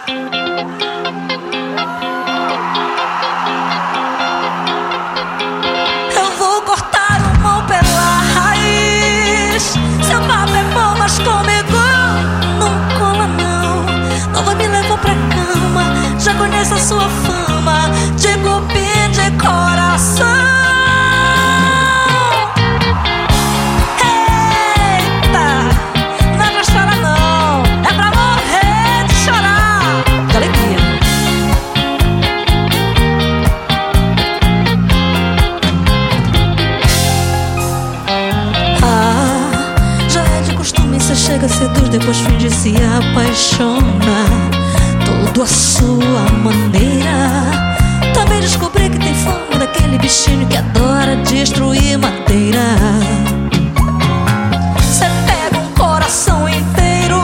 Eu vou cortar o mal pela raiz. Seu papo é bom, mas comigo não cola não. Não vai me levar pra cama, já conheço a sua fama de cupim de coração. Chega, seduz, depois finge se apaixona, tudo à sua maneira. Também descobri que tem fama daquele bichinho que adora destruir madeira. Cê pega um coração inteiro,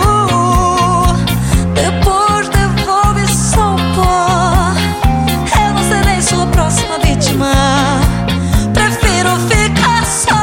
depois devolve só o pó. Eu não serei sua próxima vítima, prefiro ficar só.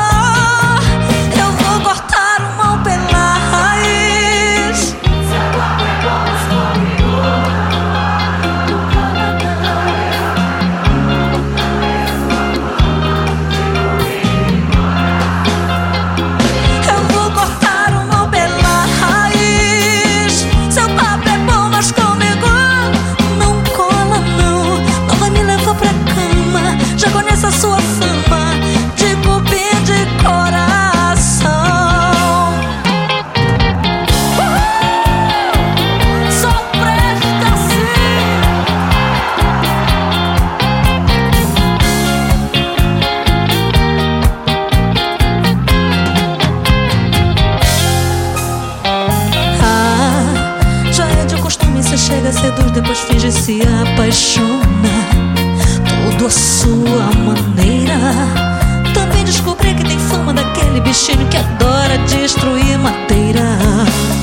Você chega, seduz, depois finge se apaixona, tudo à sua maneira. Também descobri que tem fama daquele bichinho que adora destruir madeira.